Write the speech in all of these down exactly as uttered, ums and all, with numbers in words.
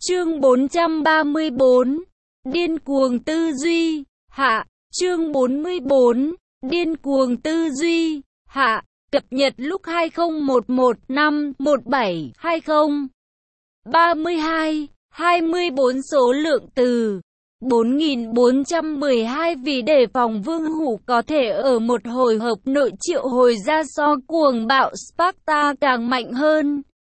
Chương bốn trăm ba mươi bốn. Điên cuồng tư duy, hạ. Chương bốn mươi bốn. Điên cuồng tư duy, hạ. Cập nhật lúc hai không một một năm một bảy hai không. ba mươi hai, hai mươi bốn số lượng từ. bốn nghìn bốn trăm mười hai vì đề phòng Vương Hủ có thể ở một hồi hợp nội triệu hồi ra so cuồng bạo Sparta càng mạnh hơn.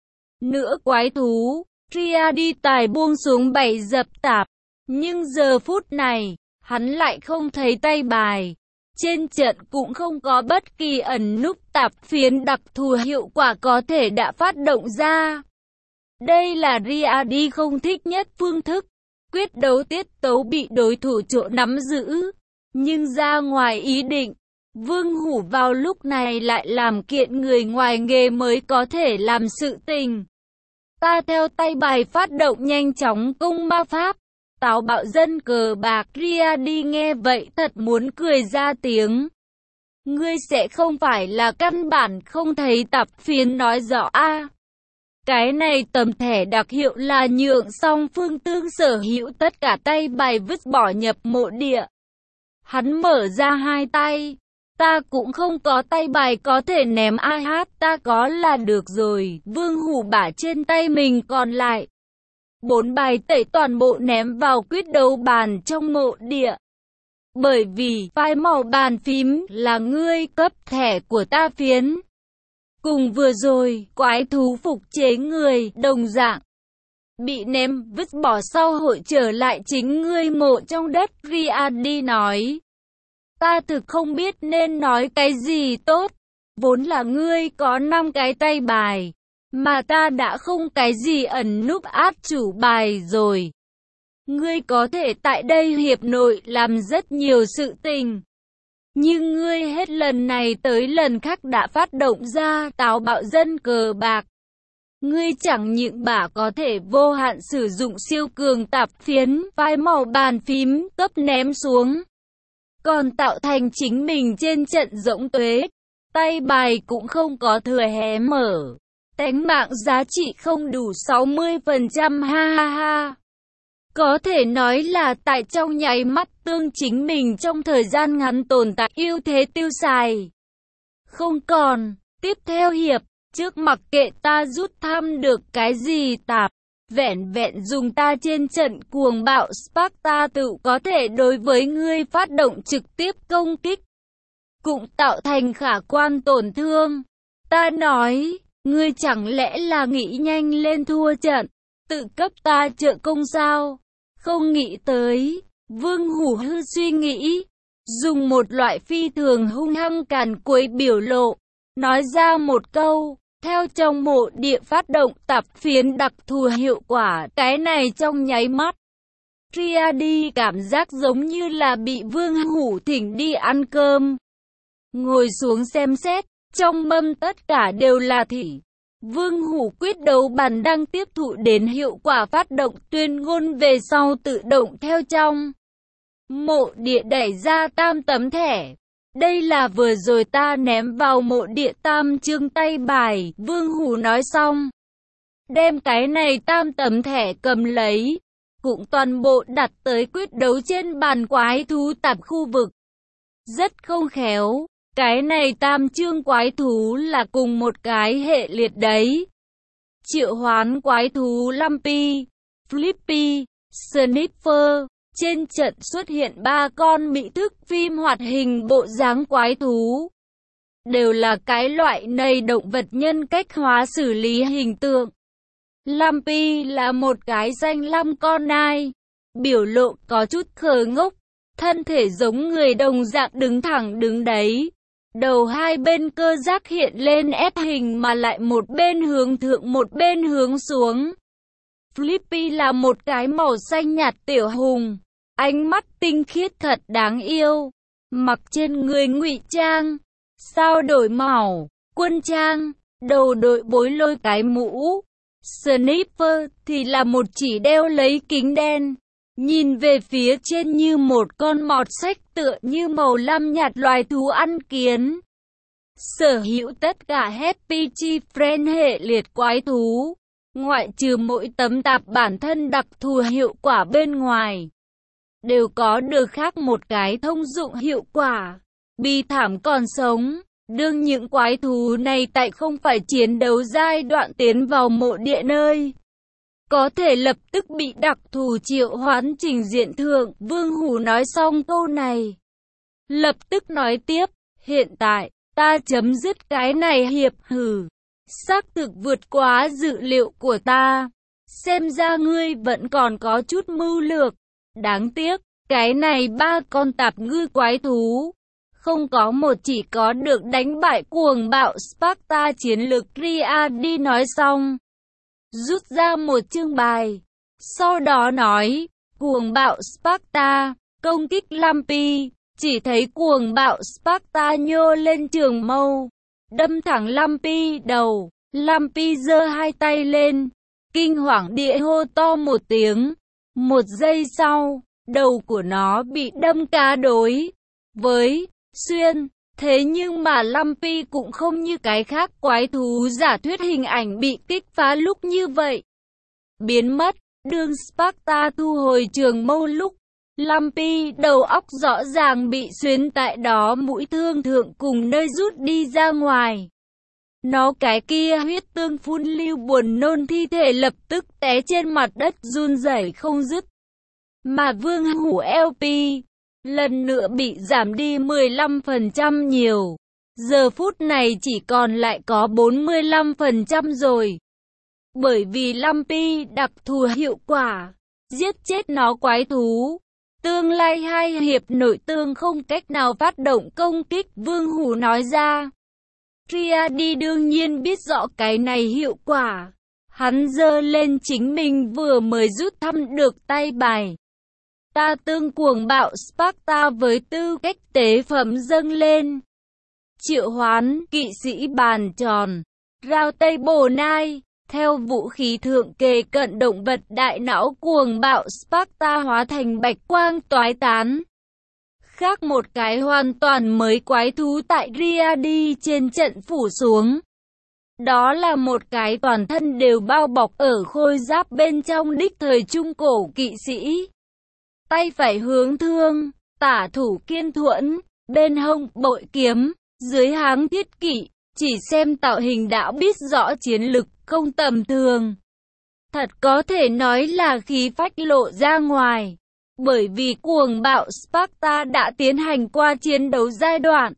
Nữa quái thú, Triadi tài buông xuống bảy dập tạp. Nhưng giờ phút này, hắn lại không thấy tay bài. Trên trận cũng không có bất kỳ ẩn núp tạp phiến đặc thù hiệu quả có thể đã phát động ra. Đây là Triadi không thích nhất phương thức. Quyết đấu tiết tấu bị đối thủ chỗ nắm giữ. Nhưng ra ngoài ý định, Vương Hủ vào lúc này lại làm kiện người ngoài nghề mới có thể làm sự tình. Ta theo tay bài phát động nhanh chóng công ma pháp. Táo bạo dân cờ bạc. Triadi nghe vậy thật muốn cười ra tiếng. Ngươi sẽ không phải là căn bản không thấy tạp phiến nói rõ a? À, cái này tấm thẻ đặc hiệu là nhượng song phương tương sở hữu tất cả tay bài vứt bỏ nhập mộ địa. Hắn mở ra hai tay. Ta cũng không có tay bài có thể ném ai hát, ta có là được rồi. Vương Hủ bả trên tay mình còn lại. Bốn bài tẩy toàn bộ ném vào quyết đấu bàn trong mộ địa. Bởi vì phai màu bàn phím là ngươi cấp thẻ của ta phiến. Cùng vừa rồi, quái thú phục chế người đồng dạng. Bị ném vứt bỏ sau hội trở lại chính ngươi mộ trong đất. Triadi nói. Ta thực không biết nên nói cái gì tốt. Vốn là ngươi có năm cái tay bài. Mà ta đã không cái gì ẩn núp át chủ bài rồi. Ngươi có thể tại đây hiệp nội làm rất nhiều sự tình. Nhưng ngươi hết lần này tới lần khác đã phát động ra táo bạo dân cờ bạc. Ngươi chẳng những bả có thể vô hạn sử dụng siêu cường tạp phiến, phai màu bàn phím, cấp ném xuống. Còn tạo thành chính mình trên trận rỗng tuế. Tay bài cũng không có thừa hé mở. Tánh mạng giá trị không đủ sáu mươi phần trăm ha ha ha. Có thể nói là tại trong nháy mắt tương chính mình trong thời gian ngắn tồn tại ưu thế tiêu xài. Không còn, tiếp theo hiệp, trước mặc kệ ta rút thăm được cái gì tạp, vẹn vẹn dùng ta trên trận cuồng bạo Sparta tự có thể đối với ngươi phát động trực tiếp công kích. Cũng tạo thành khả quan tổn thương. Ta nói, ngươi chẳng lẽ là nghĩ nhanh lên thua trận, tự cấp ta trợ công sao? Không nghĩ tới, Vương Hủ hư suy nghĩ, dùng một loại phi thường hung hăng càn quấy biểu lộ, nói ra một câu, theo trong mộ địa phát động tạp phiến đặc thù hiệu quả, cái này trong nháy mắt. Triadi cảm giác giống như là bị Vương Hủ thỉnh đi ăn cơm. Ngồi xuống xem xét, trong mâm tất cả đều là thịt. Vương Hủ quyết đấu bàn đang tiếp thụ đến hiệu quả phát động tuyên ngôn về sau tự động theo trong mộ địa đẩy ra tam tấm thẻ. Đây là vừa rồi ta ném vào mộ địa tam chương tay bài. Vương Hủ nói xong, đem cái này tam tấm thẻ cầm lấy, cũng toàn bộ đặt tới quyết đấu trên bàn quái thú tạp khu vực. Rất không khéo. Cái này tam chương quái thú là cùng một cái hệ liệt đấy. Triệu hoán quái thú Lumpy, Flippy, Sniffer. Trên trận xuất hiện ba con mỹ thức phim hoạt hình bộ dáng quái thú. Đều là cái loại này động vật nhân cách hóa xử lý hình tượng. Lumpy là một cái danh lăm con nai. Biểu lộ có chút khờ ngốc. Thân thể giống người đồng dạng đứng thẳng đứng đấy. Đầu hai bên cơ giác hiện lên ép hình mà lại một bên hướng thượng một bên hướng xuống. Flippy là một cái màu xanh nhạt tiểu hùng. Ánh mắt tinh khiết thật đáng yêu. Mặc trên người ngụy trang. Sao đổi màu, quân trang, đầu đội bối lôi cái mũ. Sniffer thì là một chỉ đeo lấy kính đen. Nhìn về phía trên như một con mọt sách tựa như màu lam nhạt loài thú ăn kiến. Sở hữu tất cả Happy Tree Friend hệ liệt quái thú. ngoại trừ mỗi tấm tạp bản thân đặc thù hiệu quả bên ngoài, đều có được khác một cái thông dụng hiệu quả. Bi thảm còn sống, đương những quái thú này tại không phải chiến đấu giai đoạn tiến vào mộ địa nơi có thể lập tức bị đặc thù triệu hoán trình diện thượng. Vương Hủ nói xong câu này, lập tức nói tiếp, hiện tại, ta chấm dứt cái này hiệp hử. Xác thực vượt quá dự liệu của ta. Xem ra ngươi vẫn còn có chút mưu lược. Đáng tiếc, cái này ba con tạp ngư quái thú, không có một chỉ có được đánh bại cuồng bạo Sparta chiến lực. Riadi nói xong, rút ra một chương bài. Sau đó nói, cuồng bạo Sparta, công kích Lumpy. Chỉ thấy cuồng bạo Sparta nhô lên trường mâu, đâm thẳng Lumpy đầu. Lumpy giơ hai tay lên, kinh hoàng địa hô to một tiếng. Một giây sau, đầu của nó bị đâm cá đối với xuyên. Thế nhưng mà Lumpy cũng không như cái khác quái thú giả thuyết hình ảnh bị kích phá lúc như vậy, biến mất. Đương Sparta thu hồi trường mâu lúc, Lumpy đầu óc rõ ràng bị xuyên tại đó mũi thương thượng cùng nơi rút đi ra ngoài. Nó cái kia huyết tương phun lưu buồn nôn thi thể lập tức té trên mặt đất run rẩy không dứt. Mà Vương Hủ lờ pê lần nữa bị giảm đi mười lăm phần trăm nhiều. Giờ phút này chỉ còn lại có bốn mươi lăm phần trăm rồi. Bởi vì Lumpy đặc thù hiệu quả, giết chết nó quái thú. Tương lai hai hiệp nội tương không cách nào phát động công kích, Vương Hủ nói ra. Riadi đương nhiên biết rõ cái này hiệu quả. Hắn giơ lên chính mình vừa mới rút thăm được tay bài. Ta tương cuồng bạo Sparta với tư cách tế phẩm dâng lên. Triệu hoán kỵ sĩ bàn tròn, rao tây bồ nai. Theo vũ khí thượng kề cận động vật đại não cuồng bạo Sparta hóa thành bạch quang toái tán. Khác một cái hoàn toàn mới quái thú tại Riadi trên trận phủ xuống. Đó là một cái toàn thân đều bao bọc ở khôi giáp bên trong đích thời trung cổ kỵ sĩ. Tay phải hướng thương, tả thủ kiên thuẫn, bên hông bội kiếm, dưới háng thiết kỵ. Chỉ xem tạo hình đã biết rõ chiến lực không tầm thường. Thật có thể nói là khí phách lộ ra ngoài. Bởi vì cuồng bạo Sparta đã tiến hành qua chiến đấu giai đoạn.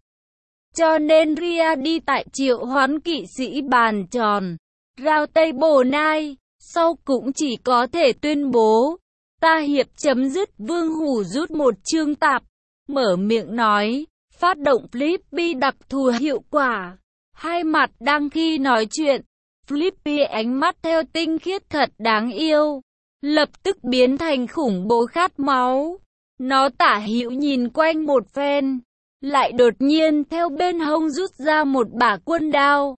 Cho nên Riadi tại triệu hoán kỵ sĩ bàn tròn, rao tây bồ nai, sau cũng chỉ có thể tuyên bố. Ta hiệp chấm dứt. Vương Hủ rút một chương tạp, mở miệng nói, phát động Flippy đặc thù hiệu quả. Hai mặt đang khi nói chuyện, Flippy ánh mắt theo tinh khiết thật đáng yêu, lập tức biến thành khủng bố khát máu. Nó tả hữu nhìn quanh một phen, lại đột nhiên theo bên hông rút ra một bả quân đao.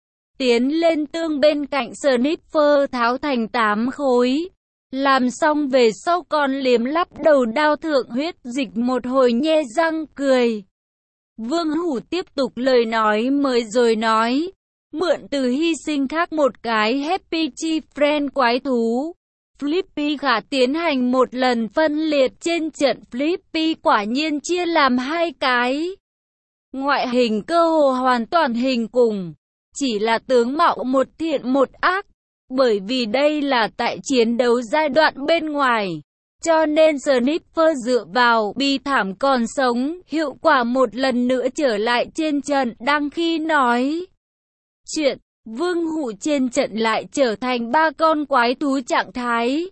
Tiến lên tương bên cạnh Sniffer tháo thành tám khối. Làm xong về sau còn liếm lắp đầu đao thượng huyết dịch một hồi nhe răng cười. Vương Hủ tiếp tục lời nói mới rồi nói, mượn từ hy sinh khác một cái Happy Chi Friend quái thú. Flippy khả tiến hành một lần phân liệt trên trận. Flippy quả nhiên chia làm hai cái. Ngoại hình cơ hồ hoàn toàn hình cùng, chỉ là tướng mạo một thiện một ác. Bởi vì đây là tại chiến đấu giai đoạn bên ngoài, cho nên Sniffer dựa vào bi thảm còn sống, hiệu quả một lần nữa trở lại trên trận. Đang khi nói chuyện, Vương Hủ trên trận lại trở thành ba con quái thú trạng thái.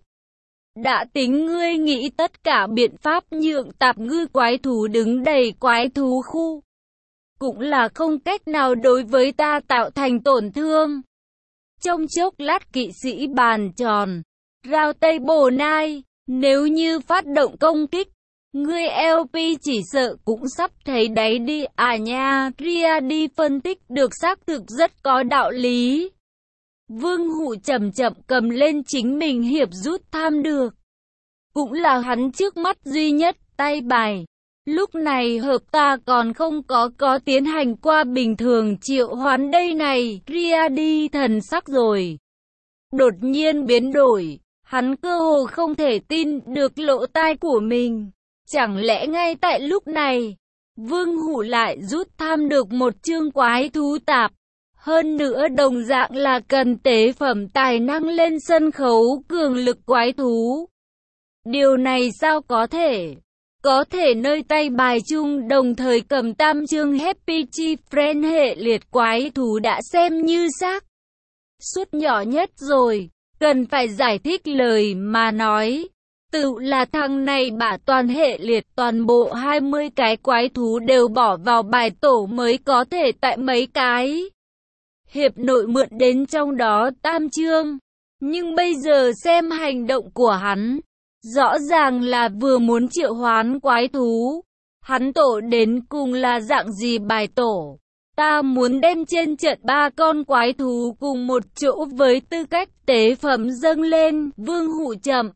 Đã tính ngươi nghĩ tất cả biện pháp nhượng tạp ngư quái thú đứng đầy quái thú khu, cũng là không cách nào đối với ta tạo thành tổn thương. Trong chốc lát kỵ sĩ bàn tròn, rao tây bồ nai, nếu như phát động công kích, ngươi lờ pê chỉ sợ cũng sắp thấy đáy đi à nha. Riadi phân tích được xác thực rất có đạo lý. Vương Hủ chậm chậm cầm lên chính mình hiệp rút tham được, cũng là hắn trước mắt duy nhất tay bài. Lúc này hợp ta còn không có có tiến hành qua bình thường triệu hoán đây này. Riadi thần sắc rồi đột nhiên biến đổi. Hắn cơ hồ không thể tin được lỗ tai của mình. Chẳng lẽ ngay tại lúc này, Vương Hủ lại rút thăm được một chương quái thú tạp. Hơn nữa đồng dạng là cần tế phẩm tài năng lên sân khấu cường lực quái thú. Điều này sao có thể? Có thể nơi tay bài chung đồng thời cầm tam chương Happy Tree Friend hệ liệt quái thú đã xem như xác suất nhỏ nhất rồi. Cần phải giải thích lời mà nói. Tự là thằng này bả toàn hệ liệt toàn bộ hai mươi cái quái thú đều bỏ vào bài tổ mới có thể tại mấy cái hiệp nội mượn đến trong đó tam chương. Nhưng bây giờ xem hành động của hắn, rõ ràng là vừa muốn triệu hoán quái thú. Hắn tổ đến cùng là dạng gì bài tổ? Ta muốn đem trên trận ba con quái thú cùng một chỗ với tư cách tế phẩm dâng lên. Vương Hủ chậm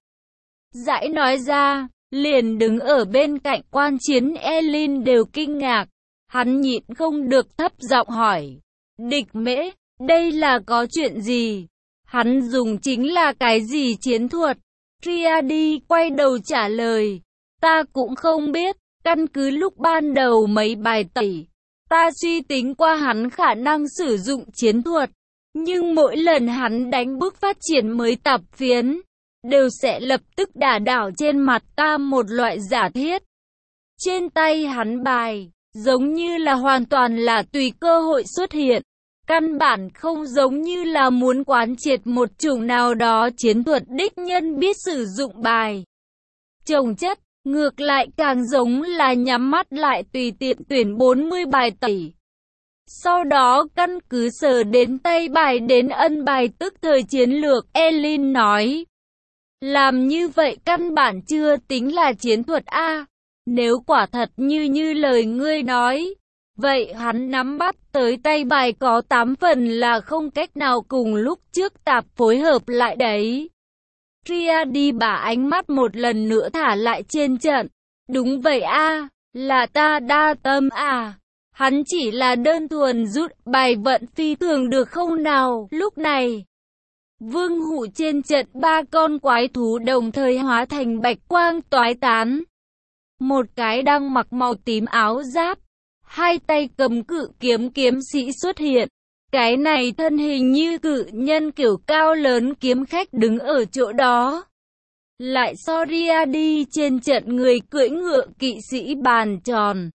rãi nói ra, liền đứng ở bên cạnh quan chiến Elin đều kinh ngạc. Hắn nhịn không được thấp giọng hỏi, Địch Mễ, đây là có chuyện gì? Hắn dùng chính là cái gì chiến thuật? Triadi quay đầu trả lời, ta cũng không biết, căn cứ lúc ban đầu mấy bài tẩy, ta suy tính qua hắn khả năng sử dụng chiến thuật, nhưng mỗi lần hắn đánh bước phát triển mới tạp phiến, đều sẽ lập tức đả đảo trên mặt ta một loại giả thiết. Trên tay hắn bài, giống như là hoàn toàn là tùy cơ hội xuất hiện, căn bản không giống như là muốn quán triệt một chủng nào đó chiến thuật đích nhân biết sử dụng bài chồng chất, ngược lại càng giống là nhắm mắt lại tùy tiện tuyển bốn mươi bài tẩy. Sau đó căn cứ sở đến tay bài đến ân bài tức thời chiến lược, Elin nói. Làm như vậy căn bản chưa tính là chiến thuật A. Nếu quả thật như như lời ngươi nói, vậy hắn nắm bắt tới tay bài có tám phần là không cách nào cùng lúc trước tạp phối hợp lại đấy. Triadi bả ánh mắt một lần nữa thả lại trên trận. Đúng vậy a, là ta đa tâm à. Hắn chỉ là đơn thuần rút bài vận phi thường được không nào. Lúc này, Vương Hủ trên trận ba con quái thú đồng thời hóa thành bạch quang toái tán. Một cái đang mặc màu tím áo giáp, hai tay cầm cự kiếm kiếm sĩ xuất hiện. Cái này thân hình như cự nhân kiểu cao lớn kiếm khách đứng ở chỗ đó. Lại so Riadi trên trận người cưỡi ngựa kỵ sĩ bàn tròn.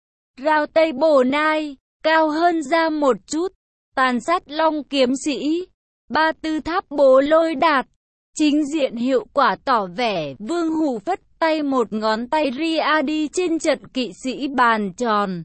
Rao Tây Bồ Nai, cao hơn ra một chút. Tàn sát long kiếm sĩ. Ba tư tháp bố lôi đạt. Chính diện hiệu quả tỏ vẻ Vương Hủ phất tay một ngón tay Riadi trên trận kỵ sĩ bàn tròn.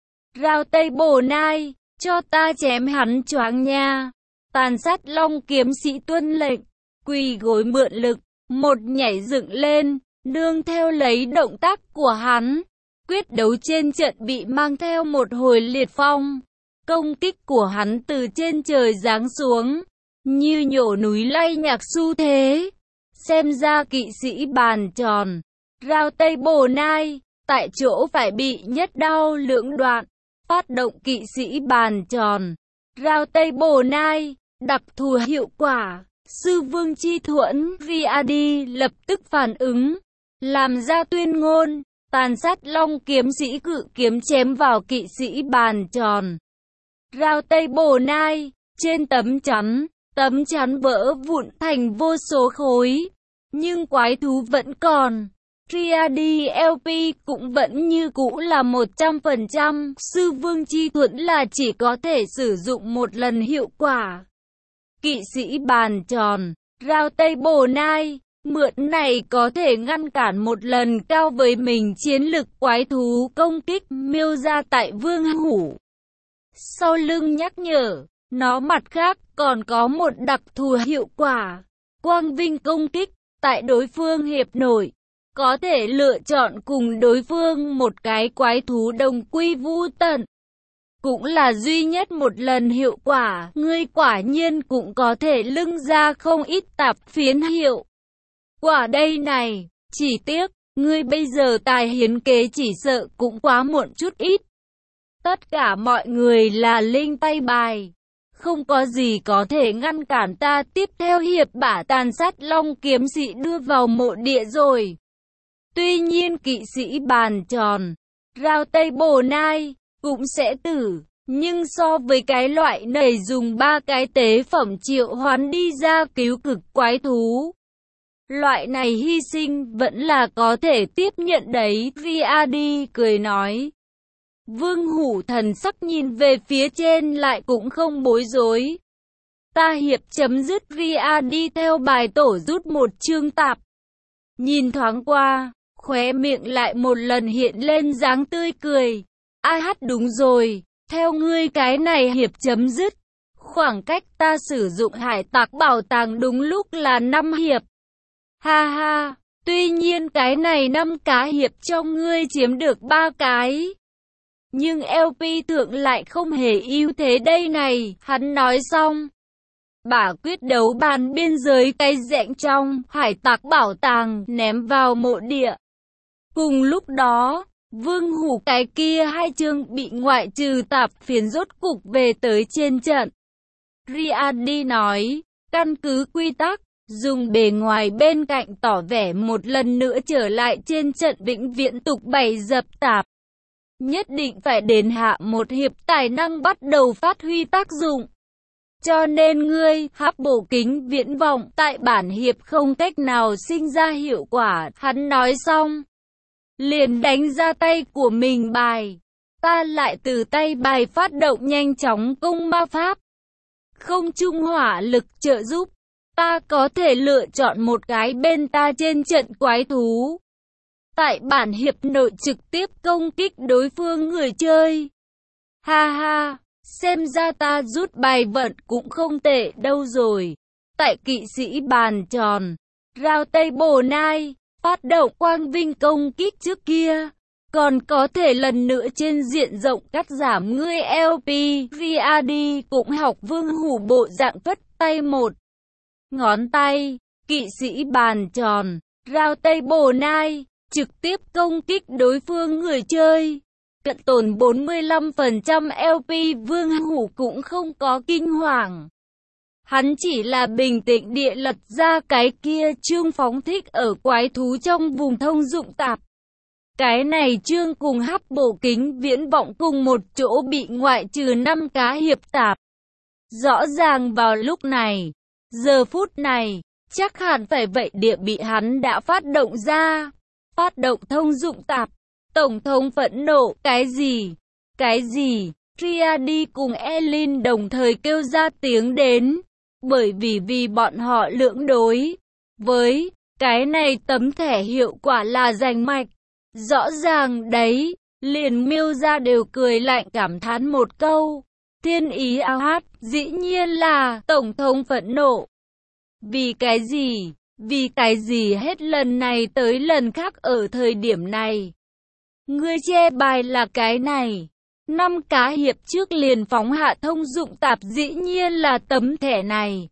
Rao Tây Bồ Nai, cho ta chém hắn choáng nha. Tàn sát long kiếm sĩ tuân lệnh, quỳ gối mượn lực, một nhảy dựng lên, nương theo lấy động tác của hắn. Quyết đấu trên trận bị mang theo một hồi liệt phong. Công kích của hắn từ trên trời giáng xuống, như nhổ núi lay nhạc xu thế. Xem ra kỵ sĩ bàn tròn, Rao Tây Bồ Nai, tại chỗ phải bị nhất đao lưỡng đoạn. Phát động kỵ sĩ bàn tròn, Rao Tây Bồ Nai, đặc thù hiệu quả. Sư Vương Chi Thuẫn, Riadi lập tức phản ứng, làm ra tuyên ngôn, tàn sát long kiếm sĩ cự kiếm chém vào kỵ sĩ bàn tròn. Rao Tây Bồ Nai, trên tấm chắn, tấm chắn vỡ vụn thành vô số khối, nhưng quái thú vẫn còn. Triadi lờ pê cũng vẫn như cũ là một trăm phần trăm, Sư Vương Chi Thuẫn là chỉ có thể sử dụng một lần hiệu quả. Kỵ sĩ bàn tròn, Rao Tây Bồ Nai, mượn này có thể ngăn cản một lần cao với mình chiến lực quái thú công kích miêu ra tại Vương Hủ. Sau lưng nhắc nhở, nó mặt khác còn có một đặc thù hiệu quả, quang vinh công kích, tại đối phương hiệp nội. Có thể lựa chọn cùng đối phương một cái quái thú đồng quy vu tận. Cũng là duy nhất một lần hiệu quả, ngươi quả nhiên cũng có thể lưng ra không ít tạp phiến hiệu quả đây này. Chỉ tiếc, ngươi bây giờ tài hiến kế chỉ sợ cũng quá muộn chút ít. Tất cả mọi người là linh tay bài, không có gì có thể ngăn cản ta. Tiếp theo hiệp bả tàn sát long kiếm sĩ đưa vào mộ địa rồi. Tuy nhiên kỵ sĩ bàn tròn, rao tây bồ nai, cũng sẽ tử. Nhưng so với cái loại này dùng ba cái tế phẩm triệu hoán đi ra cứu cực quái thú, loại này hy sinh vẫn là có thể tiếp nhận đấy. Riadi cười nói. Vương Hủ thần sắc nhìn về phía trên lại cũng không bối rối. Ta hiệp chấm dứt. Riadi theo bài tổ rút một chương tạp. Nhìn thoáng qua, khóe miệng lại một lần hiện lên dáng tươi cười. A hát đúng rồi, theo ngươi cái này hiệp chấm dứt. Khoảng cách ta sử dụng hải tặc bảo tàng đúng lúc là năm hiệp. Ha ha, tuy nhiên cái này năm cá hiệp trong ngươi chiếm được ba cái. Nhưng lờ pê thượng lại không hề ưu thế đây này. Hắn nói xong, bả quyết đấu bàn biên giới cái rãnh trong hải tặc bảo tàng ném vào mộ địa. Cùng lúc đó, Vương Hủ cái kia hai chương bị ngoại trừ tạp phiến rốt cục về tới trên trận. Riadi nói, căn cứ quy tắc, dùng bề ngoài bên cạnh tỏ vẻ một lần nữa trở lại trên trận vĩnh viễn tục bày dập tạp. Nhất định phải đến hạ một hiệp tài năng bắt đầu phát huy tác dụng. Cho nên ngươi, hắc bổ kính viễn vọng tại bản hiệp không cách nào sinh ra hiệu quả. Hắn nói xong, liền đánh ra tay của mình bài. Ta lại từ tay bài phát động nhanh chóng công ma pháp. Không trung hỏa lực trợ giúp. Ta có thể lựa chọn một cái bên ta trên trận quái thú. Tại bản hiệp nội trực tiếp công kích đối phương người chơi. Ha ha, xem ra ta rút bài vận cũng không tệ đâu rồi. Tại kỵ sĩ bàn tròn, rao tây bồ nai, phát động quang vinh công kích trước kia. Còn có thể lần nữa trên diện rộng cắt giảm ngươi lờ pê. Riadi cũng học Vương Hủ bộ dạng vất tay một ngón tay, kỵ sĩ bàn tròn, rao tây bồ nai, trực tiếp công kích đối phương người chơi. Cận tồn bốn mươi lăm phần trăm lờ pê. Vương Hủ cũng không có kinh hoàng. Hắn chỉ là bình tĩnh địa lật ra cái kia chương phóng thích ở quái thú trong vùng thông dụng tạp. Cái này chương cùng hắc bổ kính viễn vọng cùng một chỗ bị ngoại trừ năm cá hiệp tạp. Rõ ràng vào lúc này, giờ phút này, chắc hẳn phải vậy địa bị hắn đã phát động ra. Phát động thông dụng tạp. Tổng thống phẫn nộ. Cái gì? Cái gì? Riadi cùng Elin đồng thời kêu ra tiếng đến. Bởi vì vì bọn họ lưỡng đối với cái này tấm thẻ hiệu quả là rành mạch. Rõ ràng đấy. Liền miêu ra đều cười lạnh cảm thán một câu. Thiên ý ao hát. Dĩ nhiên là tổng thống phẫn nộ. Vì cái gì? Vì cái gì hết lần này tới lần khác ở thời điểm này? Ngươi che bài là cái này. Năm cá hiệp trước liền phóng hạ thông dụng tạp dĩ nhiên là tấm thẻ này.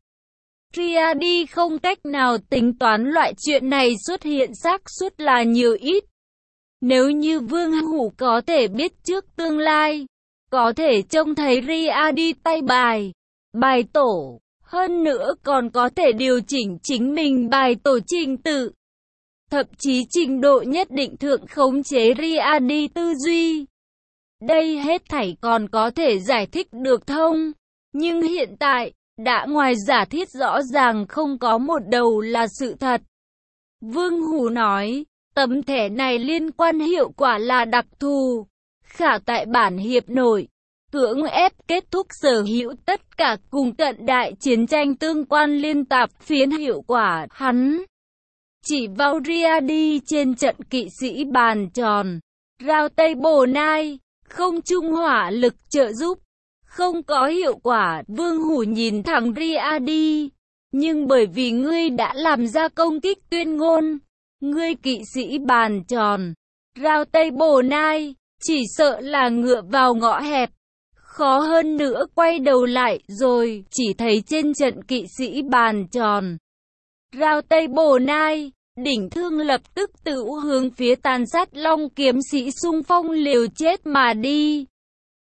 Riadi không cách nào tính toán loại chuyện này xuất hiện xác suất là nhiều ít. Nếu như Vương Hủ có thể biết trước tương lai, có thể trông thấy Riadi tay bài, bài tổ. Hơn nữa còn có thể điều chỉnh chính mình bài tổ trình tự. Thậm chí trình độ nhất định thượng khống chế Riadi tư duy. Đây hết thảy còn có thể giải thích được thông. Nhưng hiện tại, đã ngoài giả thiết rõ ràng không có một đầu là sự thật. Vương Hủ nói, tấm thẻ này liên quan hiệu quả là đặc thù. Khả tại bản hiệp nội. Cưỡng ép kết thúc sở hữu tất cả cùng cận đại chiến tranh tương quan liên tạp phiến hiệu quả. Hắn chỉ vào Riadi trên trận kỵ sĩ bàn tròn, rao tây bồ nai, không trung hỏa lực trợ giúp, không có hiệu quả. Vương Hủ nhìn thẳng Riadi, nhưng bởi vì ngươi đã làm ra công kích tuyên ngôn, ngươi kỵ sĩ bàn tròn, rao tây bồ nai, chỉ sợ là ngựa vào ngõ hẹp. Khó hơn nữa quay đầu lại rồi, chỉ thấy trên trận kỵ sĩ bàn tròn, rao tây bồ nai, đỉnh thương lập tức tự hướng phía tàn sát long kiếm sĩ xung phong liều chết mà đi.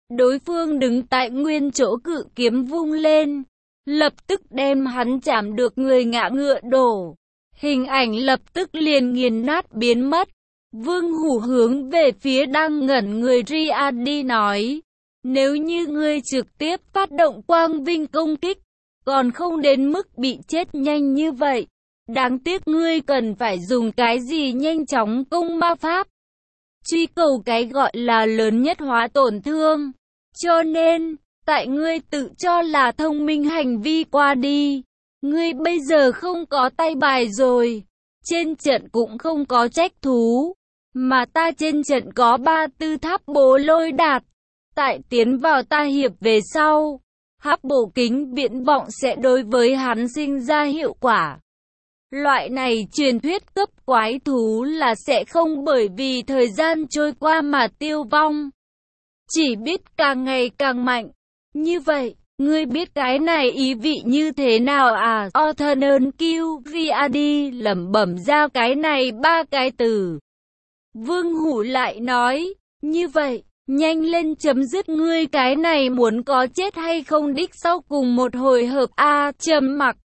Đối phương đứng tại nguyên chỗ, cự kiếm vung lên, lập tức đem hắn chạm được, người ngã ngựa đổ. Hình ảnh lập tức liền nghiền nát biến mất. Vương Hủ hướng về phía đang ngẩn người Riyadi nói, nếu như ngươi trực tiếp phát động quang vinh công kích, còn không đến mức bị chết nhanh như vậy. Đáng tiếc ngươi cần phải dùng cái gì nhanh chóng công ma pháp. Truy cầu cái gọi là lớn nhất hóa tổn thương. Cho nên, tại ngươi tự cho là thông minh hành vi qua đi, ngươi bây giờ không có tay bài rồi. Trên trận cũng không có trách thú, mà ta trên trận có ba tư tháp bố lôi đạt. Tại tiến vào ta hiệp về sau, hắc bổ kính viễn vọng sẽ đối với hắn sinh ra hiệu quả. Loại này truyền thuyết cấp quái thú là sẽ không bởi vì thời gian trôi qua mà tiêu vong, chỉ biết càng ngày càng mạnh. Như vậy, ngươi biết cái này ý vị như thế nào à? Othernon Q Riyadi lẩm bẩm ra cái này ba cái từ. Vương Hủ lại nói, như vậy, nhanh lên chấm dứt ngươi cái này muốn có chết hay không đích sau cùng một hồi hợp a à, trầm mặc.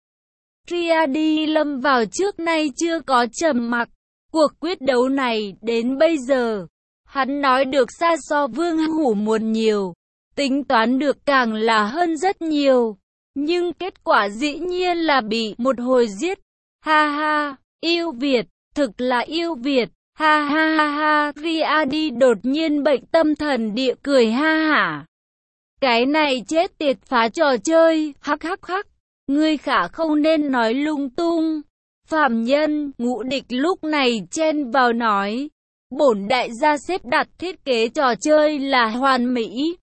Riyadi lâm vào trước nay chưa có trầm mặc. Cuộc quyết đấu này đến bây giờ, hắn nói được xa so Vương Hủ muốn nhiều, tính toán được càng là hơn rất nhiều. Nhưng kết quả dĩ nhiên là bị một hồi giết. Ha ha, yêu Việt, thực là yêu Việt. Ha ha ha ha, Riyadi đột nhiên bệnh tâm thần địa cười ha hả. Cái này chết tiệt phá trò chơi, hắc hắc hắc. Ngươi khả không nên nói lung tung. Phạm Nhân, Ngũ Địch lúc này chen vào nói, bổn đại gia xếp đặt thiết kế trò chơi là hoàn mỹ,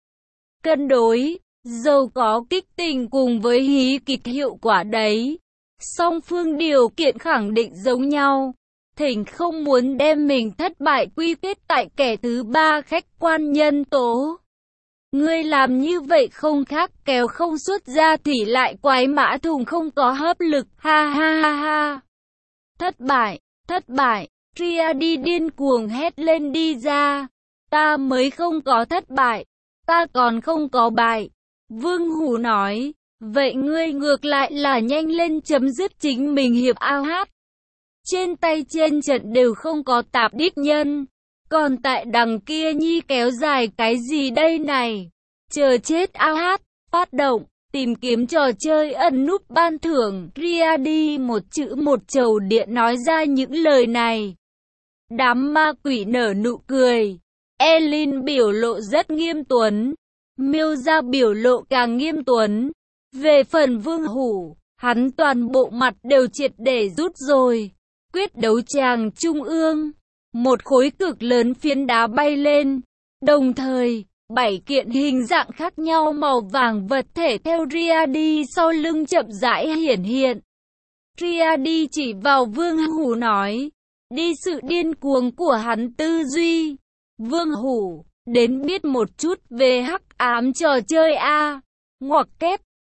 cân đối, giàu có kích tình cùng với hí kịch hiệu quả đấy. Song phương điều kiện khẳng định giống nhau. Thỉnh không muốn đem mình thất bại quy kết tại kẻ thứ ba khách quan nhân tố. Ngươi làm như vậy không khác kéo không xuất ra thì lại quái mã thùng không có hấp lực. Ha ha ha ha. Thất bại, thất bại. Riyadi điên cuồng hét lên đi ra. Ta mới không có thất bại. Ta còn không có bại. Vương Hủ nói. Vậy ngươi ngược lại là nhanh lên chấm dứt chính mình hiệp ao hát. Trên tay trên trận đều không có tạp đích nhân. Còn tại đằng kia nhi kéo dài cái gì đây này? Chờ chết ao hát, phát động, tìm kiếm trò chơi ẩn núp ban thưởng. Riyadi một chữ một chầu điện nói ra những lời này. Đám ma quỷ nở nụ cười. Elin biểu lộ rất nghiêm tuấn. Miêu ra biểu lộ càng nghiêm tuấn. Về phần Vương Hủ, hắn toàn bộ mặt đều triệt để rút rồi. Quyết đấu tràng trung ương, một khối cực lớn phiến đá bay lên, đồng thời, bảy kiện hình dạng khác nhau màu vàng vật thể theo Riyadi sau lưng chậm rãi hiển hiện. Riyadi chỉ vào Vương Hủ nói, đi sự điên cuồng của hắn tư duy. Vương Hủ, đến biết một chút về hắc ám trò chơi a. Ngoặc kép,